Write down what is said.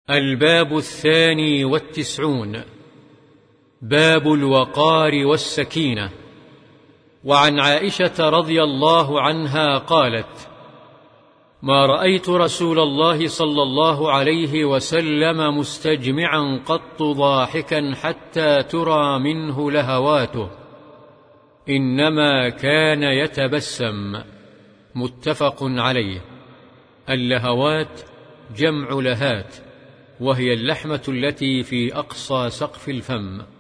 الباب 92. باب الوقار والسكينة. وعن عائشة رضي الله عنها قالت: ما رأيت رسول الله صلى الله عليه وسلم مستجمعا قط ضاحكا حتى ترى منه لهواته، إنما كان يتبسم. متفق عليه. اللهوات جمع لهات، وهي اللحمة التي في أقصى سقف الفم.